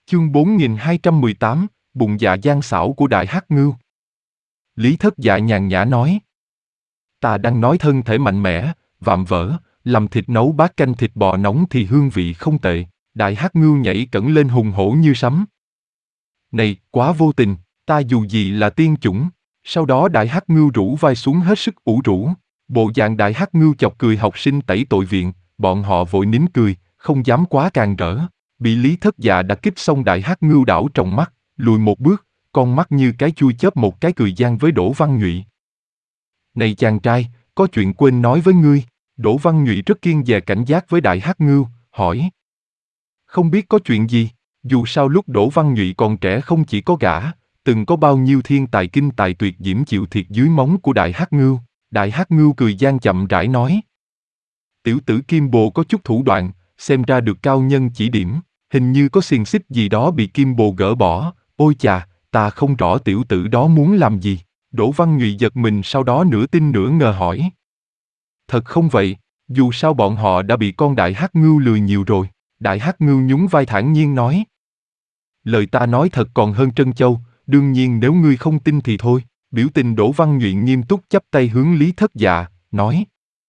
Chương 4218, bụng dạ gian xảo của Đại Hắc Ngưu. Lý Thất Dạ nhàn nhã nói. Ta đang nói thân thể mạnh mẽ, vạm vỡ, làm thịt nấu bát canh thịt bò nóng thì hương vị không tệ. Đại Hắc Ngưu nhảy cẫng lên hùng hổ như sấm. Này, quá vô tình, ta dù gì là tiên chủng. Sau đó Đại Hắc Ngưu rũ vai xuống hết sức ủ rũ. Bộ dạng Đại Hắc Ngưu chọc cười học sinh tẩy tội viện, bọn họ vội nín cười, không dám quá càng rỡ. Bị Lý Thất Dạ đã kích xong Đại Hắc Ngưu đảo trong mắt, lùi một bước, con mắt như cái chui chớp một cái cười gian với Đỗ Văn Nhụy. Này chàng trai, có chuyện quên nói với ngươi. Đỗ Văn Nhụy rất kiêng dè cảnh giác với Đại Hắc Ngưu, hỏi. Không biết có chuyện gì, dù sao lúc Đỗ Văn Nhụy còn trẻ không chỉ có gã, từng có bao nhiêu thiên tài kinh tài tuyệt diễm chịu thiệt dưới móng của Đại Hắc Ngưu. Đại Hắc Ngưu cười gian chậm rãi nói. Tiểu tử Kim Bồ có chút thủ đoạn, xem ra được cao nhân chỉ điểm, hình như có xiềng xích gì đó bị Kim Bồ gỡ bỏ, ôi chà, ta không rõ tiểu tử đó muốn làm gì. Đỗ Văn Nhụy giật mình sau đó nửa tin nửa ngờ hỏi. Thật không vậy, dù sao bọn họ đã bị con Đại Hắc Ngưu lừa nhiều rồi. Đại Hắc Ngưu nhún vai thản nhiên nói. Lời ta nói thật còn hơn trân châu, đương nhiên nếu ngươi không tin thì thôi. Biểu tình Đỗ Văn Nhụy nghiêm túc chắp tay hướng Lý Thất Dạ, nói.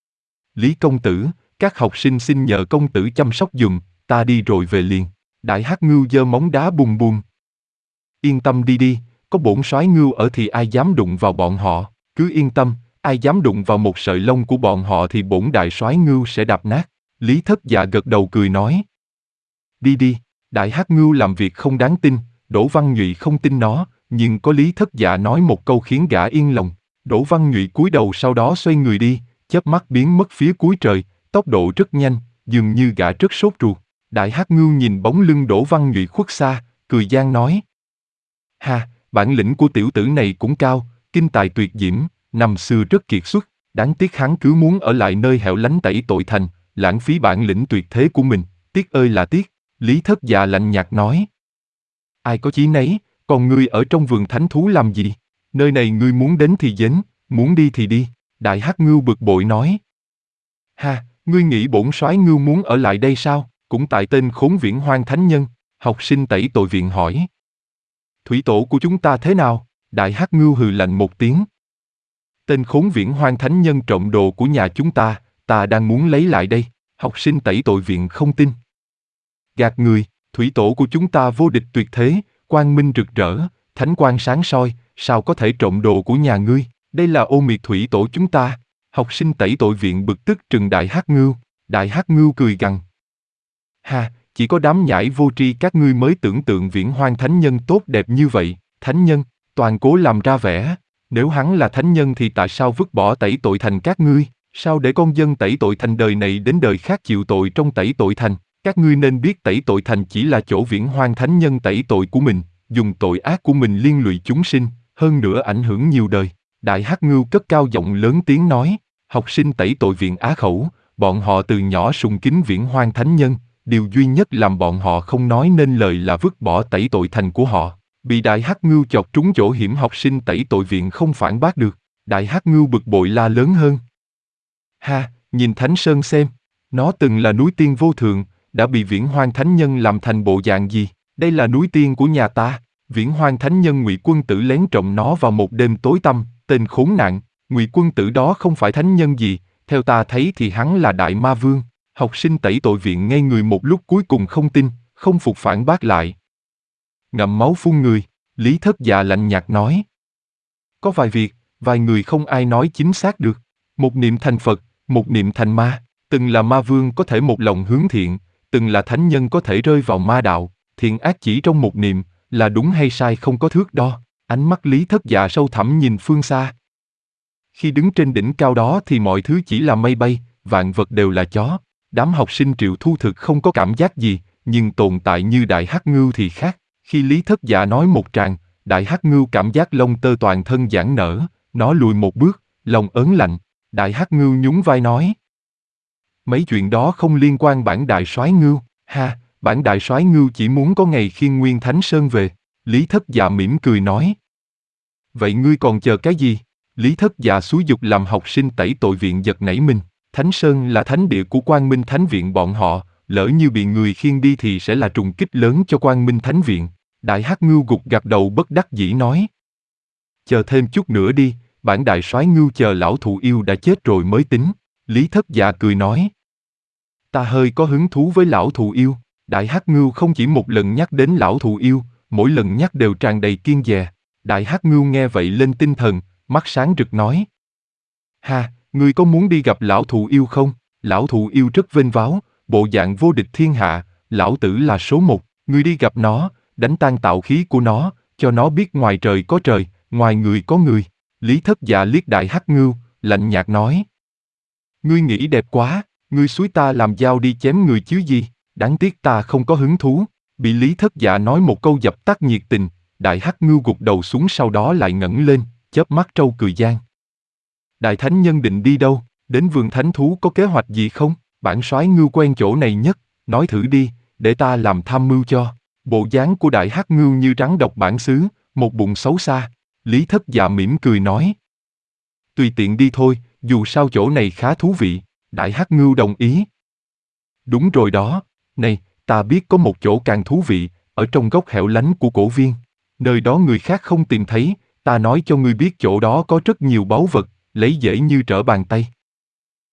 Lý công tử, các học sinh xin nhờ công tử chăm sóc giùm, ta đi rồi về liền. Đại Hắc Ngưu giơ móng đá bùm bùm. Yên tâm đi đi, có bổn soái Ngưu ở thì ai dám đụng vào bọn họ, cứ yên tâm, ai dám đụng vào một sợi lông của bọn họ thì bổn đại soái Ngưu sẽ đạp nát. Lý Thất Dạ gật đầu cười nói. Đi đi, Đại Hắc Ngưu làm việc không đáng tin, Đỗ Văn Nhụy không tin nó, nhưng có Lý Thất Dạ nói một câu khiến gã yên lòng. Đỗ Văn Nhụy cúi đầu sau đó xoay người đi, chớp mắt biến mất phía cuối trời, tốc độ rất nhanh, dường như gã rất sốt ruột. Đại Hắc Ngưu nhìn bóng lưng Đỗ Văn Nhụy khuất xa, cười gian nói. Ha, bản lĩnh của tiểu tử này cũng cao, kinh tài tuyệt diễm, năm xưa rất kiệt xuất, đáng tiếc hắn cứ muốn ở lại nơi hẻo lánh tẩy tội thành, lãng phí bản lĩnh tuyệt thế của mình, tiếc ơi là tiếc. Lý Thất Dạ lạnh nhạt nói. Ai có chí nấy, còn ngươi ở trong vườn thánh thú làm gì? Nơi này ngươi muốn đến thì đến, muốn đi thì đi. Đại Hắc Ngưu bực bội nói. Ha, ngươi nghĩ bổn soái Ngưu muốn ở lại đây sao? Cũng tại tên khốn Viễn Hoang thánh nhân. Học sinh tẩy tội viện hỏi. Thủy tổ của chúng ta thế nào? Đại Hắc Ngưu hừ lạnh một tiếng. Tên khốn Viễn Hoang thánh nhân trộm đồ của nhà chúng ta đang muốn lấy lại đây. Học sinh tẩy tội viện không tin. Gạt người, thủy tổ của chúng ta vô địch tuyệt thế, quang minh rực rỡ, thánh quang sáng soi, sao có thể trộm đồ của nhà ngươi? Đây là ô miệt thủy tổ chúng ta. Học sinh tẩy tội viện bực tức trừng Đại Hắc Ngưu. Đại Hắc Ngưu cười gằn. Ha, chỉ có đám nhãi vô tri các ngươi mới tưởng tượng Viễn Hoang thánh nhân tốt đẹp như vậy. Thánh nhân, toàn cố làm ra vẻ. Nếu hắn là thánh nhân thì tại sao vứt bỏ tẩy tội thành các ngươi? Sao để con dân tẩy tội thành đời này đến đời khác chịu tội trong tẩy tội thành? Các ngươi nên biết tẩy tội thành chỉ là chỗ Viễn Hoang thánh nhân tẩy tội của mình, dùng tội ác của mình liên lụy chúng sinh, hơn nữa ảnh hưởng nhiều đời. Đại Hắc Ngưu cất cao giọng lớn tiếng nói. Học sinh tẩy tội viện á khẩu, bọn họ từ nhỏ sùng kính Viễn Hoang thánh nhân, điều duy nhất làm bọn họ không nói nên lời là vứt bỏ tẩy tội thành của họ. Bị Đại Hắc Ngưu chọc trúng chỗ hiểm, học sinh tẩy tội viện không phản bác được. Đại Hắc Ngưu bực bội la lớn hơn. Ha, nhìn Thánh Sơn xem, nó từng là núi tiên vô thượng, đã bị Viễn Hoang thánh nhân làm thành bộ dạng gì? Đây là núi tiên của nhà ta. Viễn Hoang thánh nhân Ngụy Quân Tử lén trộm nó vào một đêm tối tăm, tên khốn nạn. Ngụy Quân Tử đó không phải thánh nhân gì, theo ta thấy thì hắn là đại ma vương. Học sinh tẩy tội viện ngây người một lúc cuối cùng không tin, không phục phản bác lại. Ngậm máu phun người, Lý Thất Dạ lạnh nhạt nói. Có vài việc, vài người không ai nói chính xác được. Một niệm thành Phật, một niệm thành ma. Từng là ma vương có thể một lòng hướng thiện, từng là thánh nhân có thể rơi vào ma đạo. Thiện ác chỉ trong một niệm, là đúng hay sai không có thước đo. Ánh mắt Lý Thất Dạ sâu thẳm nhìn phương xa. Khi đứng trên đỉnh cao đó thì mọi thứ chỉ là mây bay, vạn vật đều là chó. Đám học sinh Triệu Thu thực không có cảm giác gì, nhưng tồn tại như Đại Hắc Ngưu thì khác. Khi Lý Thất Dạ nói một tràng, Đại Hắc Ngưu cảm giác lông tơ toàn thân giãn nở, nó lùi một bước, lòng ớn lạnh. Đại Hắc Ngưu nhún vai nói. Mấy chuyện đó không liên quan bản đại soái Ngưu, ha, bản đại soái Ngưu chỉ muốn có ngày khiêng Nguyên Thánh Sơn về. Lý Thất Dạ mỉm cười nói. Vậy ngươi còn chờ cái gì? Lý Thất Dạ xúi giục làm học sinh tẩy tội viện giật nảy mình. Thánh Sơn là thánh địa của Quang Minh Thánh Viện bọn họ, lỡ như bị người khiêng đi thì sẽ là trùng kích lớn cho Quang Minh Thánh Viện. Đại Hắc Ngưu gục gặt đầu bất đắc dĩ nói. Chờ thêm chút nữa đi, bản đại soái Ngưu chờ lão thụ yêu đã chết rồi mới tính. Lý Thất Dạ cười nói. Ta hơi có hứng thú với lão thụ yêu. Đại Hắc Ngưu không chỉ một lần nhắc đến lão thụ yêu, mỗi lần nhắc đều tràn đầy kiêng dè. Đại Hắc Ngưu nghe vậy lên tinh thần, mắt sáng rực nói. Ha, ngươi có muốn đi gặp lão thụ yêu không? Lão thụ yêu rất vênh váo, bộ dạng vô địch thiên hạ, lão tử là số một, ngươi đi gặp nó, đánh tan tạo khí của nó, cho nó biết ngoài trời có trời, ngoài người có người. Lý Thất Dạ liếc Đại Hắc Ngưu, lạnh nhạt nói. Ngươi nghĩ đẹp quá, ngươi xúi ta làm dao đi chém người chứ gì, đáng tiếc ta không có hứng thú. Bị Lý Thất Dạ nói một câu dập tắt nhiệt tình, Đại Hắc Ngưu gục đầu xuống sau đó lại ngẩng lên, chớp mắt trâu cười gian. Đại Thánh Nhân định đi đâu? Đến vườn thánh thú có kế hoạch gì không? Bản soái Ngưu quen chỗ này nhất, nói thử đi, để ta làm tham mưu cho. Bộ dáng của Đại Hắc Ngưu như rắn độc bản xứ, một bụng xấu xa. Lý Thất Dạ mỉm cười nói. Tùy tiện đi thôi, dù sao chỗ này khá thú vị. Đại Hắc Ngưu đồng ý. Đúng rồi đó, này, ta biết có một chỗ càng thú vị, ở trong góc hẻo lánh của cổ viên. Nơi đó người khác không tìm thấy, ta nói cho ngươi biết chỗ đó có rất nhiều báu vật, lấy dễ như trở bàn tay.